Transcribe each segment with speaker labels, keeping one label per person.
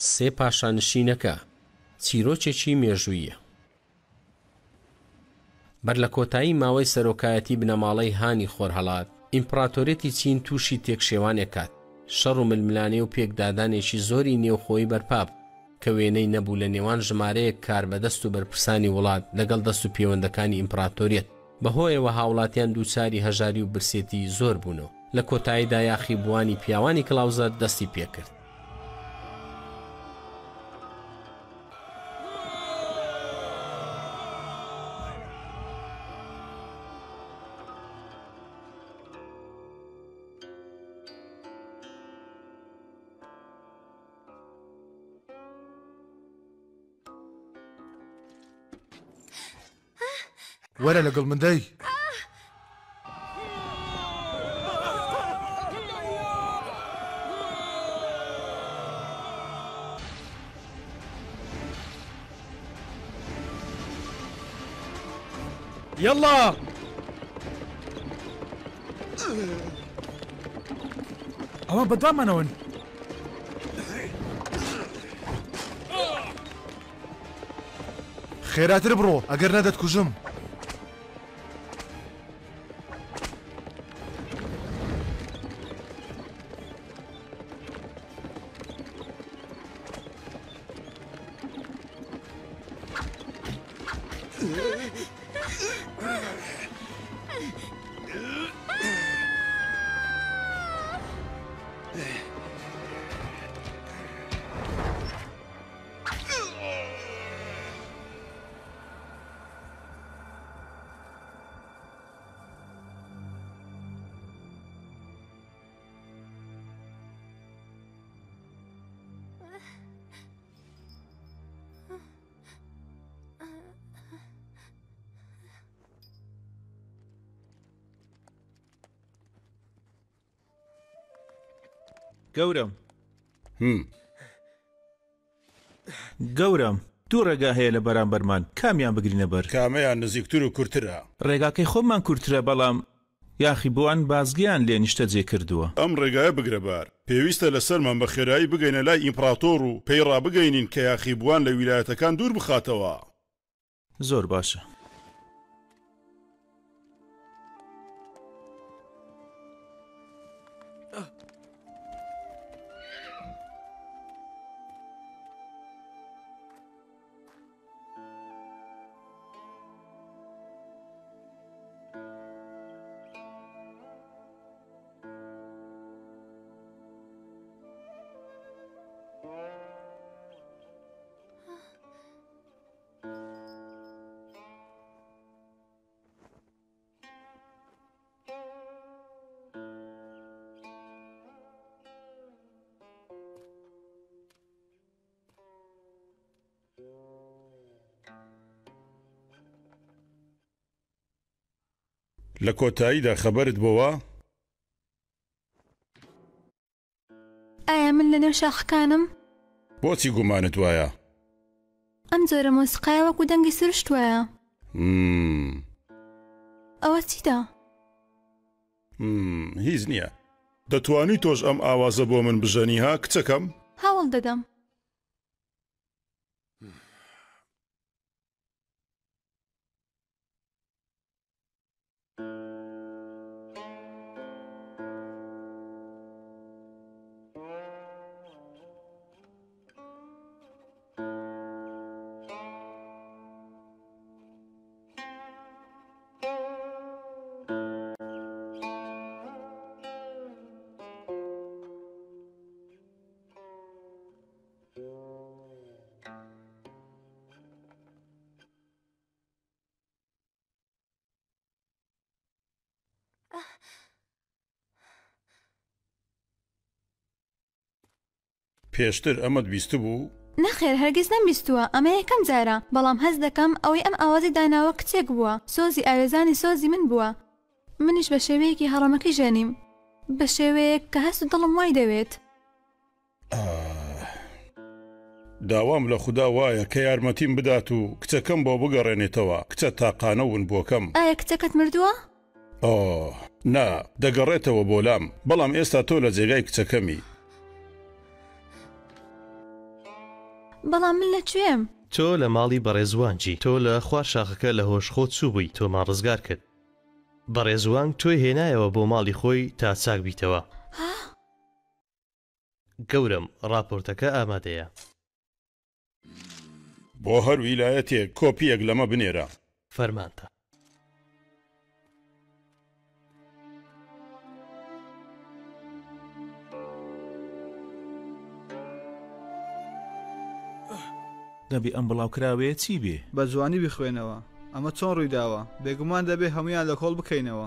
Speaker 1: سێ پاشانشینەکە چیرۆکێکی مێژوویە. بەر لە کۆتایی ماوەی سەرۆکایەتی بنەماڵەی هانی خۆرهەڵات ئیمپراتۆرێتی چین تووشی تێکشێوانێکات. شەڕ و ململانێ و پێکدادانێکی زۆری نێوخۆی بەرپاب کە وێنەی نەبوو لە نێوان ژمارەیەک کار بەدەست و بەرپرسانی وڵات لەگەڵ دەست و پەیوەندەکانی ئیمپراتۆریەت. بەهۆیەوە هاوڵاتیان دووچاری هەژاری و برسێتی زۆر بوونەوە. لە کۆتاییدا یاخی بوانی پیاوانی کڵاوزە دەستی پێکرد.
Speaker 2: وەرە لەگەڵ مندەی
Speaker 3: يلا
Speaker 2: ئەوە بەدوامانەوەن. خێراتر بڕۆ ئەگەر نەدەتکوژم.
Speaker 3: گەورم دوو ڕێگا هەیە لە بەرامبەرمان، کامیان بگرینە بەر؟
Speaker 4: کامەیان نزیکتر و کورتترە؟
Speaker 3: ڕێگاکەی خۆمان کورتترە، بەڵام یاخی بۆوان بازگیان لێ نیشتە جێ کردووە.
Speaker 4: ئەم ڕێگایە بگرە بار، پێویستە لەسەرمان بە خێرایی بگەینە لای ئیمپراتۆر و پێی ڕابگەینین کە یاخی بووان لە ویلایەتەکان دوور بخاتەوە.
Speaker 3: زۆر باشە.
Speaker 4: لە کۆتاییدا خەبەرت بۆوە؟
Speaker 5: ئایا من لە نێو شاخەکانم؟
Speaker 4: بۆچی گومانت وایە؟
Speaker 5: ئەم جۆرە مۆسیقایە وەکو دەنگی سروشت وایە. ئەوە چیتە؟
Speaker 4: هیچ نییە. دەتوانی تۆش ئەم ئاوازە بۆ من بژەنی ها کچەکەم؟
Speaker 5: هەوڵ دەدەم.
Speaker 4: پێشتر ئەمەت بیست بوو؟
Speaker 5: نەخێر هەرگیز نەمبیستووە، ئەمە یەکەم جارە، بەڵام هەز دەکەم ئەوەی ئەم ئاوازی داناوە کچێک بووە، سۆزی ئاوێزانی سۆزی من بووە. منیش بە شێوەیەکی هەڕەمەکەی ژەنیم، بە شێوەیەک کە هەست و دڵم وای دەوێت.
Speaker 4: داوام لە خوددا وایە کە یارمەتیم بدات و کچەکەم بۆ بگەڕێنێتەوە. کچە تاقانە ون بۆکەم.
Speaker 5: ئایا کچەکەت مردووە؟
Speaker 4: نا، دەگەڕێتەوە بۆ لام، بەڵام ئێستا تۆ لە جێگای کچەکەمی.
Speaker 5: بەڵام من لەکوێم؟
Speaker 6: تۆ لە ماڵی بەڕێزوانجی، تۆ لە خوار شاخەکە لە هۆشخۆ چوو بووی، تۆمان ڕزگار کرد. بەڕێزوان تۆی هێنایەوە بۆ ماڵی خۆی تا چاک بیتەوە. گەورم ڕاپۆرتەکە ئامادەیە.
Speaker 4: بۆ هەر ویلایەتێک کۆپیەک لەمە بنێرە.
Speaker 6: فەرمانتە.
Speaker 3: دەبێ ئەم بڵاوکراوەیە چی بێ؟
Speaker 7: بە جوانی بخوێنەوە. ئەمە چۆن ڕوویداوە؟ بێگومان دەبێ هەمویان لە کۆڵ بکەینەوە.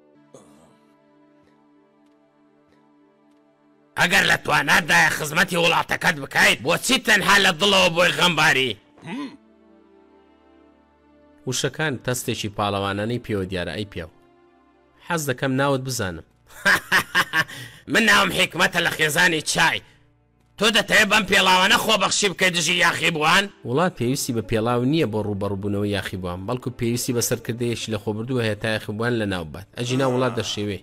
Speaker 1: ئەگەر لە تواناتدایە خزمەتی وڵاتەکەت بکەیت بۆچی تەنها لە دڵەوە بۆی غەمباری؟ وشەکان تەستێکی پاڵەوانانەی پێوە دیارە ئەی پیاو. حەز دەکەم ناوت بزانم. من ناوم حکمەتە لە خێزانی چای. تۆ دەتەوێت بەم پێڵاوانە خۆبەخشی بکەیت دژی یاخیبووان؟ وڵات پێویستی بە پێڵاو نییە بۆ ڕوبەڕووبوونەوە یاخیبووان، بەڵکو پێویستی بە سەرکردەیەکی لە خۆبردووە هەیە تا یاخیبووان لە ناو بات. ئەجینا وڵات دەشێوێ.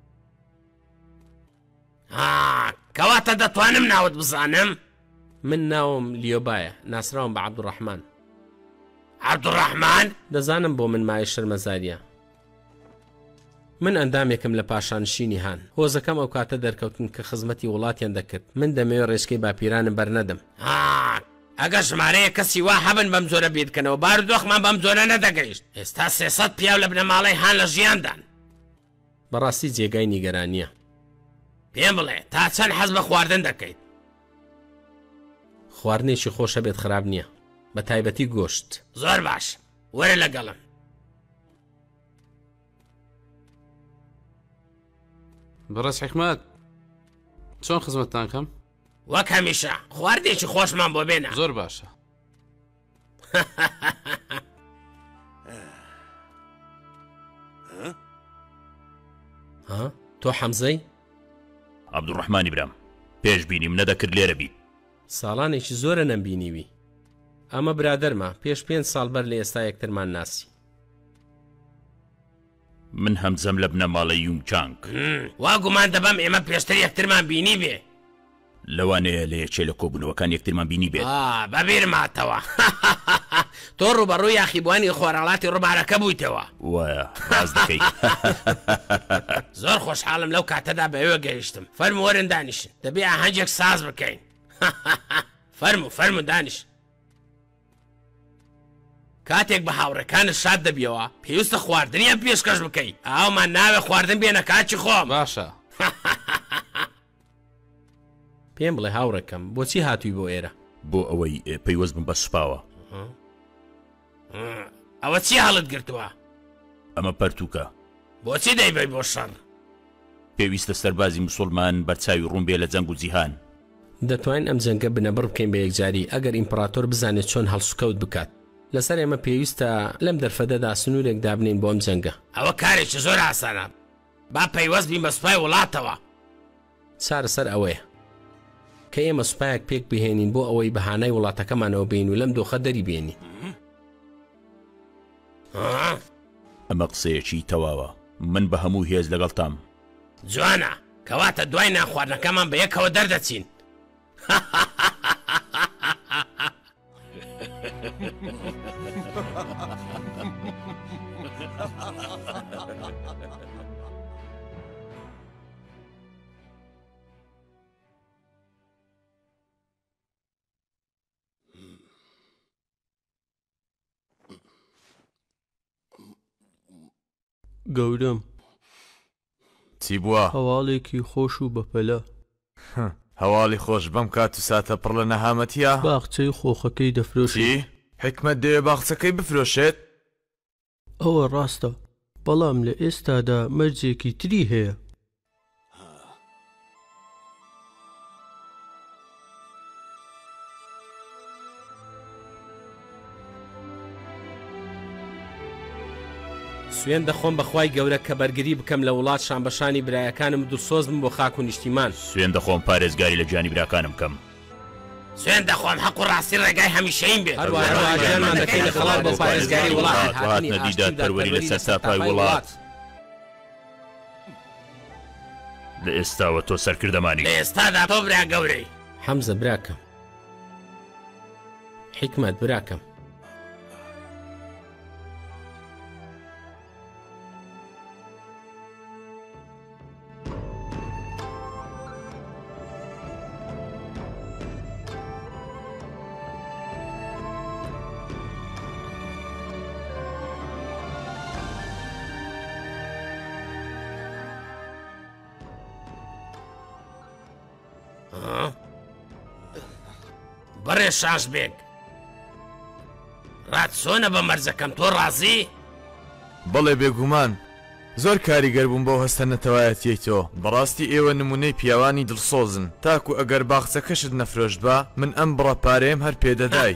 Speaker 1: کەواتە دەتوانم ناوت بزانم؟ من ناوم لیۆبایە، ناسراوم بە عەبدوڕەحمان. عەبدوڕەحمان؟ دەزانم بۆ من مای شەرمەزاریە. من ئەندامێکم لە پاشانشینی هان. هۆزەکەم ئەو کاتە دەرکەوتن کە خزمەتی وڵاتیان دەکرد. من دەمەوێت ڕێچکەی باپیرانم بەرنەدەم. ئەگەر ژمارەیە کەسی وا هەبن بەم زۆرە بیرکەنەوە بارودۆخمان بەم زۆرە نەدەگەیشت. ئێستا 300 پیاو لە بنەماڵەی هان لە ژیاندان. بەڕاستی جێگای نیگەرانیە. پێم بڵێ تا چەند حەز بە خواردن دەکەیت؟ خواردنێکی خۆشە بێت خراپ نییە، بە تایبەتی گۆشت. زۆر باش، وەرە لەگەڵم.
Speaker 8: بەڕێز حکمەت، چۆن خزمەتتان کەم؟
Speaker 1: وەک هەمیشە خواردێکی خۆشمان بۆ بێنە.
Speaker 8: زۆر باشە.
Speaker 1: تۆ حەمزەی؟
Speaker 9: عەبدوڕەحمانی برام، پێش بینیم نەدەکرد لێرە بیت.
Speaker 1: ساڵانێکی زۆرە نەمبینیوی. ئەمە برادەرمە، پێش 5 ساڵ بەر لە ئێستا یەکترمان ناسی.
Speaker 9: من هەمزەم لە بنەماڵە یونگچانگ.
Speaker 1: وا گومان دەبەم ئێمە پێشتر یەکترمان بینی بێ.
Speaker 9: لەوانەیە لە یەکێ لە کۆبوونەوەکان یەکترمان بینی بێت.
Speaker 1: بەبیر ماتەوە. تۆ ڕوبەڕووی یاخیبوانی خۆراڵاتی ڕووبارەکە بوویتەوە.
Speaker 9: وایە باز دەکەیت.
Speaker 1: زۆر خۆشحاڵم لەو کاتەدا بەوێ گەیشتم. فەرمو وەرن دانیشن، دەبێ ئاهەنگێک ساز بکەین. فەرمو دانیش. کاتێک بە هاوڕێکانت شاد دەبیەوە پێویستە خواردنیان پێشکەش بکەیت. ئاومان ناوێ خواردن بێنە کاچی خۆم.
Speaker 8: باشە.
Speaker 1: پێم بڵێ هاوڕێکەم بۆچی هاتووی بۆ ئێرە؟
Speaker 9: بۆ ئەوەی پەیوەست بم بە سوپاوە.
Speaker 1: ئەوە چی هەڵت گرتووە؟
Speaker 9: ئەمە پەرتووکە.
Speaker 1: بۆچی دەیبەی بۆ شەڕ؟
Speaker 9: پێویستە سەربازی موسڵمان بەرچاوی ڕوون بێ لە جەنگ و جیهان.
Speaker 1: دەتوانین ئەم جەنگە بنەبڕ بکەین بە یەکجاری ئەگەر ئیمپراتۆر بزانێت چۆن هەڵسوکەوت بکات. لەسەر ئێمە پێویستە لەم دەرفەدەدا سنوورێک دابنین بۆ ئەم جەنگە. ئەوە کارێکی زۆر ئاسانە. با پەیوەست بین بە سوپای وڵاتەوە. چارەسەر ئەوەیە کە ئێمە سوپایەک پێک بهێنین بۆ ئەوەی بەهانای وڵاتەکەمانەوە بین و لەم دۆخە دەری بێنی.
Speaker 9: ئەمە قسەیەکی تەواوە. من بە هەموو هێز لەگەڵتام.
Speaker 1: جوانە، کەواتە دوای ناخواردنەکەمان بە یەکەوە دەردەچین.
Speaker 6: گەورم
Speaker 2: چی بووە؟
Speaker 6: هەواڵێکی خۆش و بەپەلە.
Speaker 2: هەواڵی خۆش بەم کات و ساتە پڕ لە نەهامەتیە؟
Speaker 6: باخچەی خۆخەکەی دەفرۆشی.
Speaker 2: حکمت دەوێ باخچەکەی بفرۆشێت؟
Speaker 6: ئەوە ڕاستە، بەڵام لە ئێستادا مەرجێکی تری هەیە.
Speaker 1: سوێن دەخۆم بەخوای گەورە کە بەرگری بکەم لە وڵات شانبەشانی برایەکانم دڵسۆزم بۆ خاک و نیشتیمان.
Speaker 9: سوێن دەخۆم پارێزگاری لە جانی براکانم کەم.
Speaker 1: سوێن دەخۆم حەق و ڕاستی ڕێگای هەمیشەیم بێت. هەروەها دەکەین لە خەڵات بۆ پارێزگاری وڵات
Speaker 9: هاتنە دیدار پەروەری لەسەر ساپای وڵات. لە ئێستاوە تۆ سەرکردەمانی.
Speaker 1: لە ئێستادا تۆ برا گەورەی. حەمزە براکەم، حکمت براکەم
Speaker 10: بەڕێ شاش بێک ڕات چۆنە بە مەرجەکەم تۆ ڕازی؟
Speaker 2: بەڵێ بێگومان زۆر کاریگەر بووم بۆ هەستە نەتەوایەتیەی تۆ بەڕاستی ئێوە نمونەی پیاوانی دڵسۆزن تاکو ئەگەر باخچەکەشت نەفرۆشت بە من ئەم بڕە پارەیەم هەر پێدەدایت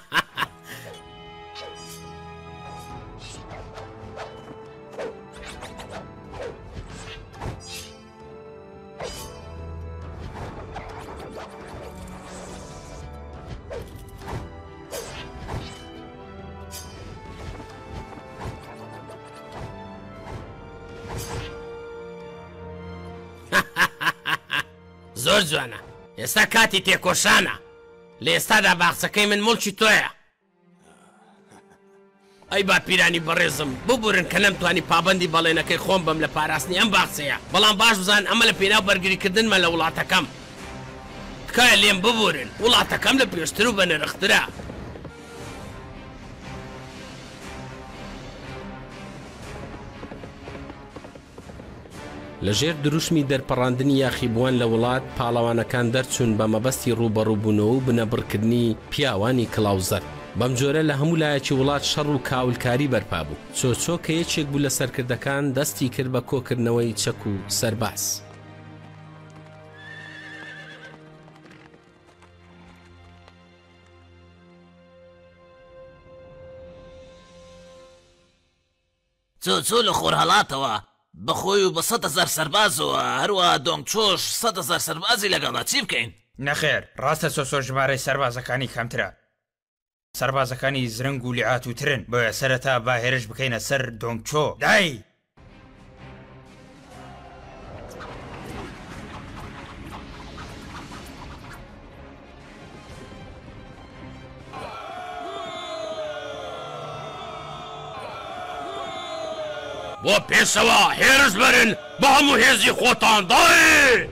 Speaker 10: زۆر جوانە ئێستا کاتی تێکۆشانە لە ئێستادا باخچەکەی من مڵکی تۆیە ئەی با پیرانی بەڕێزم ببورن کە نەمتوانی پابندی بەڵێنەکەی خۆم بم لە پاراستنی ئەم باخچەیە بەڵام باش بزان ئەمە لە پێناو بەرگریکردنمە لە وڵاتەکەم تکایە لێم ببورن وڵاتەکەم لە پێشتر و بە نرخترە
Speaker 1: لەژێر دروشمی دەرپەڕاندنی یاخیبووان لە وڵات پاڵەوانەکان دەرچوون بە مەبەستی ڕوبەڕووبوونەوە و بنەبڕکردنی پیاوانی کڵاوزەر بەم جۆرە لە هەموو لایەکی وڵات شەڕ و کاولکاری بەرپا بوو چۆچۆ کە یەکێک بوو لە سەرکردەکان دەستی کرد بە کۆکردنەوەی چەک و سەرباز
Speaker 11: چۆچۆ لە خۆرهەڵاتەوە بەخۆی و بە 100,000 سەربازەوە هەروە دۆنگ چۆش 100,000 سەربازی لەگەڵا چی بکەین؟
Speaker 12: نەخێر ڕاستە چۆچۆ ژمارەی سەربازەکانی کەمترە سەربازەکانی زرنگ و لیعاتوترن بۆیە سەرەتا با هێرش بکەینە سەر دۆنگ چۆ دای
Speaker 10: بۆ پێشەوە هێرش بەرن بە هەموو هێزی خۆتان دای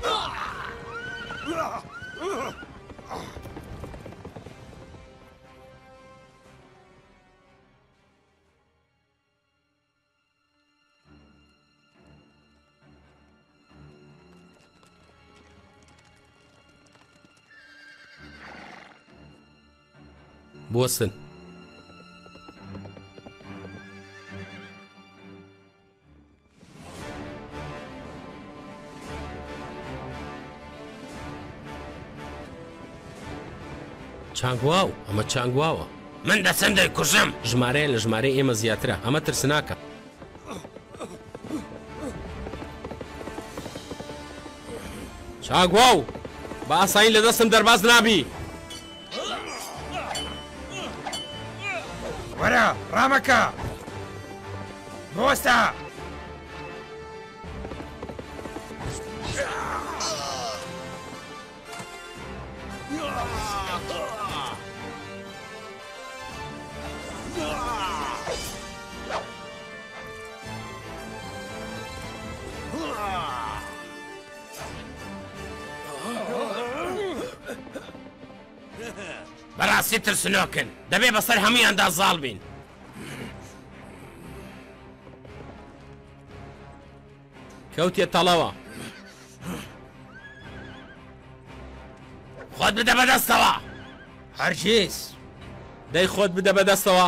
Speaker 1: بوەستن چانگواو ئەمە چانگواوە
Speaker 10: من دەچەندەی کوژم
Speaker 1: ژمارەیە لە ژمارەی ئێمە زیاترە ئەمە ترسناکە چانگواو بە ئاسایی لە دەستم دەرباز نابی
Speaker 12: وەرە ڕامەکە بۆستە
Speaker 10: بەڕاستی ترسنۆکن دەبێ بەسەر هەمویاندا زاڵ بین
Speaker 1: کەوتێ تەڵەوە
Speaker 10: خۆت بدە بەدەستەوە
Speaker 12: هەرگیز
Speaker 1: دەی خۆت بدە بەدەستەوە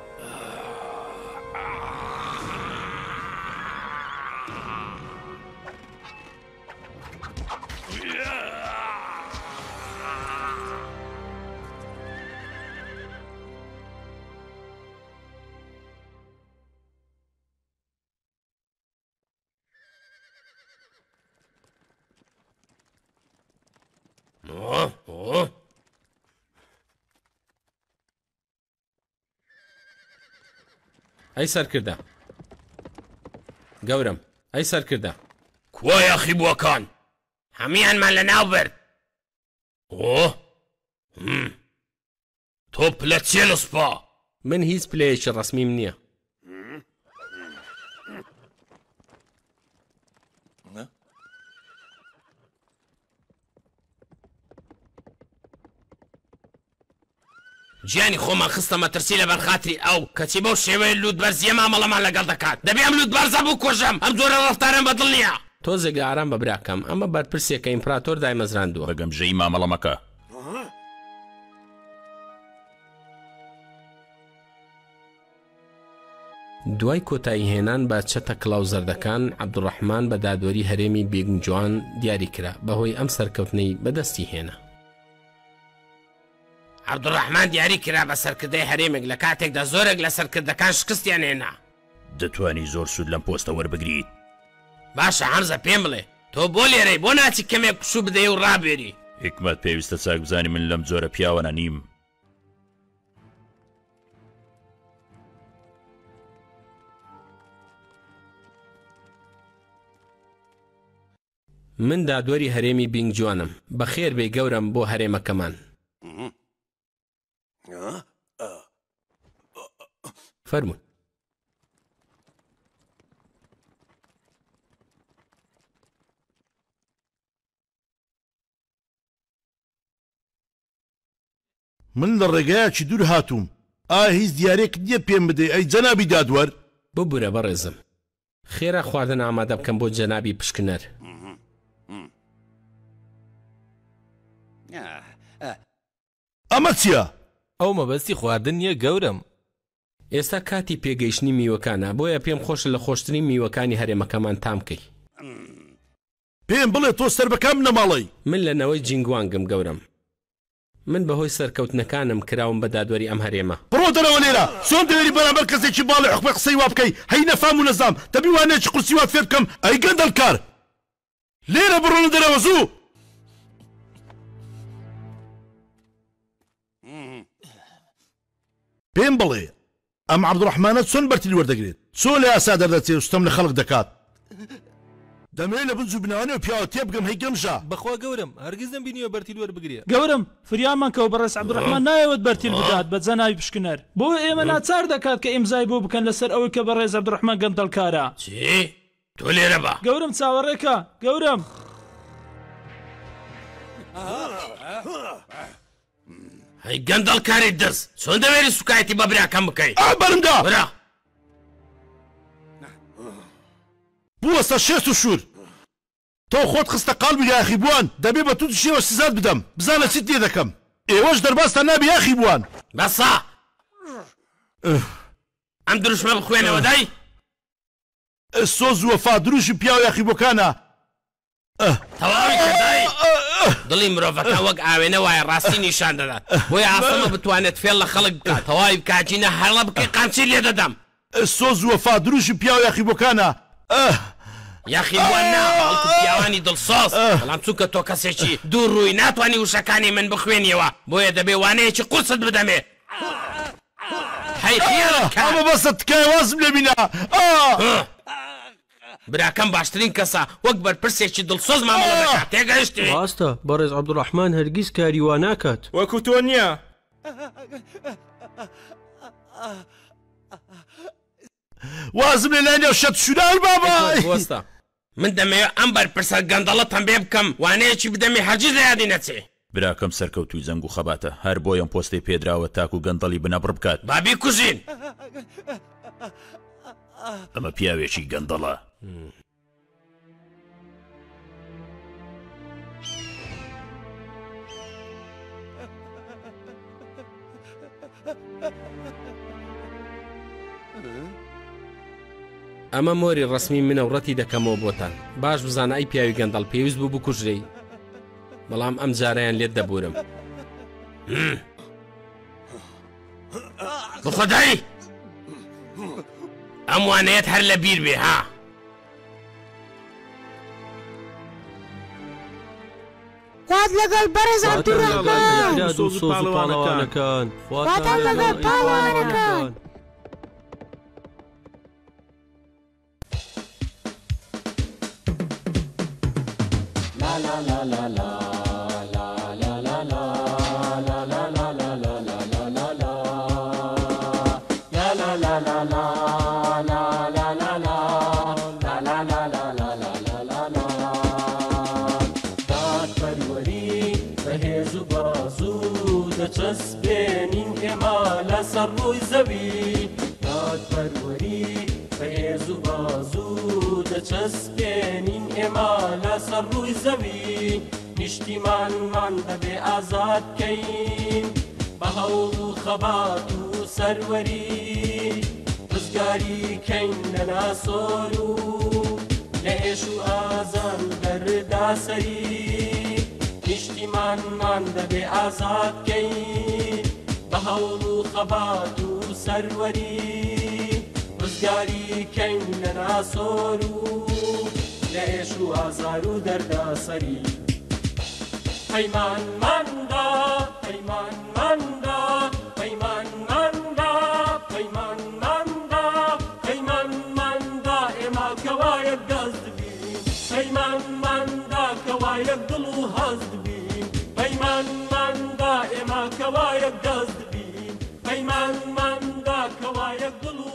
Speaker 1: ئەی سەرکردە گەورم ئەی سەرکردە
Speaker 10: کووە یاخیبووەکان هەمیانمان لە ناو برد تۆ پلە چێ لە سوپا
Speaker 1: من هیچ پلەیەکی ڕسمیم نییە.
Speaker 10: گیانی خۆمان خستە مەترسی لە بەرخاتری ئەو کەچی بەو شێوەیە لوت بەرزیە مامەڵەمان لەگەڵ دەکات دەبێ ئەم لوت بەرزە بوو کۆژەم ئەم جۆرە ڕەفتارم بەدڵ نییە.
Speaker 1: تۆزێک لە ئارام بەبراکەم ئەمە بەرپرسێکە ئیمپراتۆر دایمەزراندووە
Speaker 9: بەگەمژەی مامەڵەمەکە.
Speaker 1: دوای کۆتایی هێنان بە چەتە کڵاو زەردەکان عەبدوڕەحمان بە دادوەری هەرێمی بێگنجوان دیاری کرا بەهۆی ئەم سەرکەوتنەی بەدەستی هێنا.
Speaker 10: عەبدوڕەحمان دیاری کرا بە سەرکردەی هەرێمێک لە کاتێکدا زۆرێک لە سەرکردەکان شکستیان هێنا.
Speaker 9: دەتوانی زۆر سوود لەم پۆستە وەربگریت.
Speaker 10: باشە حەمزە پێم بڵێ تۆ بۆ لێرەی بۆ ناچی کەمێک پشوو بدەی و ڕابێری.
Speaker 9: حکمەت پێویستە چاک بزانی من لەم جۆرە پیاوەنە نیم.
Speaker 1: من دادوەری هەرێمی بینگجوانم بەخێر بێ گەورم بۆ هەرێمەکەمان. فەرموون.
Speaker 13: من لە ڕێگایەکی دوور هاتووم ئایا هیچ دیارێک نییە پێم بدەی ئەی جەنابی دادوەر؟
Speaker 1: ببوورە بەڕێزم خێرا خواردن ئامادە بکەم بۆ جەنابی پشکنەر.
Speaker 13: ئەمە چییە؟
Speaker 14: ئەو مەبەستی خواردن نییە گەورم.
Speaker 1: ئێستا کاتی پێگەیشتنی میوەکانە بۆیە پێم خۆشە لە خۆشترین میوەکانی هەرێمەکەمان تامکەی.
Speaker 13: پێم بڵێ تۆ سەربەکەم نەماڵی.
Speaker 1: من لەنەوەی جینگوانگم گەورم. من بەهۆی سەرکەوتنەکانم کراوم بە دادوەری ئەم هەرێمە.
Speaker 13: بڕۆ دەرەوە لێرە چۆن دەوێری بەرامبەر کەسێکی باڵی حکومە قسەی وا بکەی هەی نەفام و نەزام دەبی وانەیەکی قورسی وا فێر بکەم ئەی گەندەڵکار لێرە بڕۆنە دەرەوە زوو. پێم بڵێ ئەم عەبدوڕەحمانە چۆن بەرتیل وەردەگرێت چۆن لە یاسا دەردەچێت و ستەم لە خەڵک دەکات دەمەوێت لە بنج و بناوانەوە پیاوە تێبگەم هەی گەمژە
Speaker 14: بەخوا گەورم هەرگیز نەمبینیوە بەرتیل وەربگرێ.
Speaker 15: گەورم فریامان کەوت بەڕێز عەبدوڕەحمان نایەوێت بەرتیل بدات بە جەنابی پشکنەر بۆ ئێمە ناچار دەکات کە ئیمزای بۆ بکەن لەسەر ئەوەی کە بەڕێز عەبدوڕەحمان گەندەڵکارە.
Speaker 10: چی؟ تۆ لێرە بە.
Speaker 15: گەورم چاوەڕێکە گەورم.
Speaker 10: هەی گەندەڵکاری دەست چۆن دەوێری سوکایەتی بە براکەم بکەیت؟
Speaker 13: بەرمدا
Speaker 10: برا
Speaker 13: بوەستە شێست و شور تۆ خۆت خستە قاڵبی یاخی بووان دەبێ بە تووت شێوە سزات بدەم بزانە چیت لێ دەکەم ئێوەش دەرباستە نابی یاخی بووان.
Speaker 10: بەسا ئەم دروشمە بخوێنەوە دای
Speaker 13: سۆز وەفا دروشی پیاو یاخی بۆکانە
Speaker 10: تەواوی کردای دڵی مرۆڤەکە وەک ئاوێنە وایە ڕاستی نیشان دەدات بۆیە ئاسەمە بتوانێت فێڵ لە خەڵک بکات تەواوی بکاتینە هەڵە بکەی قامچی لێ دەدەم.
Speaker 13: سۆز وەفا دروشی پیاو یاخی بۆکانە
Speaker 10: یاخی بووە نا هەڵکو پیاوانی دڵسۆز بەڵام چووکە تۆ کەسێکی دوو ڕووی ناتوانانی وشەکانی من بخوێنیەوە بۆیە دەبێ وانەیەکی قورست بدەمێ. هەی خێرت کە
Speaker 13: ئەمە بەسە تکای وازم لێ بینە
Speaker 10: براکەم باشترین کەسە وەک بەرپرسێکی دڵسۆز مامەڵە دەکات تێگەیشتی؟
Speaker 16: ڕاستە بەڕێز عەبدوڕەحمان هەرگیز کاری وا ناکات
Speaker 3: وەکو تۆ نییە.
Speaker 13: وازم لێ لای نێو شەت شورار بابا
Speaker 10: وەستە من دەمەوێت ئەم بەرپرسە گەندەڵەتم بێ بکەم وانەیەکی بدەمی هەرگیز لە یادی نەچێ.
Speaker 9: براکەم سەرکەوتوی زەنگ و خەباتە هەر بۆی ئەم پۆستەی پێدراوە تاکو و گەندەڵی بنەبڕ بکات.
Speaker 10: بابی کوژین
Speaker 9: ئەمە پیاوێکی گەندەڵە.
Speaker 1: ئەمە مۆری ڕسمی منە و ڕەتی دەکەمەوە بۆتان باش بزانە ئەی پیاوی گەندەڵ پێویست بوو بکوژرەی بەڵام ئەم جارەیان لێت دەبورم.
Speaker 10: بخۆدای ئەم وانەیەت هەر لە بیر بێ ها.
Speaker 17: خوات لەگەڵ بەڕێز عەبدوڕەحمان
Speaker 16: سۆز و پاڵەوانەکان
Speaker 17: خواتان لەگەڵ پاڵەوانەکان.
Speaker 18: دەچەسبێنین ئێمە لەسەر ڕووی زەوی دادپەروەری بەهێز و بازوو دەچەسبێنین ئێمە لەسەر ڕووی زەوی نیشتیمانمان دەبێ ئازاد بکەین بە هەوڵ و خەبات و سەروەری ڕزگاری کەین لە ناسۆر و لە ئێش و ئازان بەرداسەری نیشتیمانمان دەبێ ئازاد بکەین بە هەوڵ و خەبات و سەروەری ڕزگاری کەین لە ناسۆر و لە ئێش و ئازار و دەرداسەری پەیمانماندا پەیمانماندا پەیمانماندا پەیمانماندا پەیمانماندا ئێمە کەوایەک دەست بین پەیمانماندا کەوایەک دڵ و هەست بین پەیمانماندا ئێمە کەوایەک دەست بین پەیمانماندا کەوایەک دڵ و